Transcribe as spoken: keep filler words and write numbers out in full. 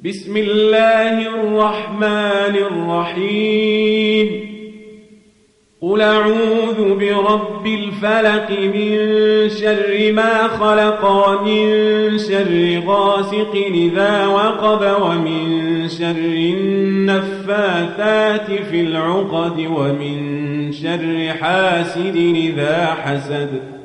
بسم الله الرحمن الرحيم قل أعوذ برب الفلق من شر ما خلق ومن شر غاسق إذا وقب ومن شر النفاثات في العقد ومن شر حاسد إذا حسد